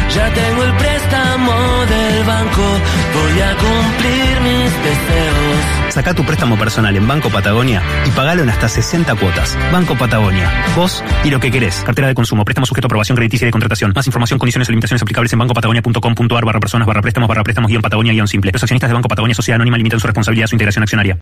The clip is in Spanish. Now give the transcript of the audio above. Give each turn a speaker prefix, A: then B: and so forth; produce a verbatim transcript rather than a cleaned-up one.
A: Ya tengo el préstamo del banco, voy a cumplir mis deseos.
B: Saca tu préstamo personal en Banco Patagonia y pagalo en hasta sesenta cuotas. Banco Patagonia, vos y lo que querés. Cartera de consumo, préstamo sujeto a aprobación crediticia y de contratación. Más información, condiciones y limitaciones aplicables en bancopatagonia.com.ar barra personas barra préstamos barra préstamos guión Patagonia guión simple. Los accionistas de Banco Patagonia Sociedad Anónima limitan su responsabilidad a su integración accionaria.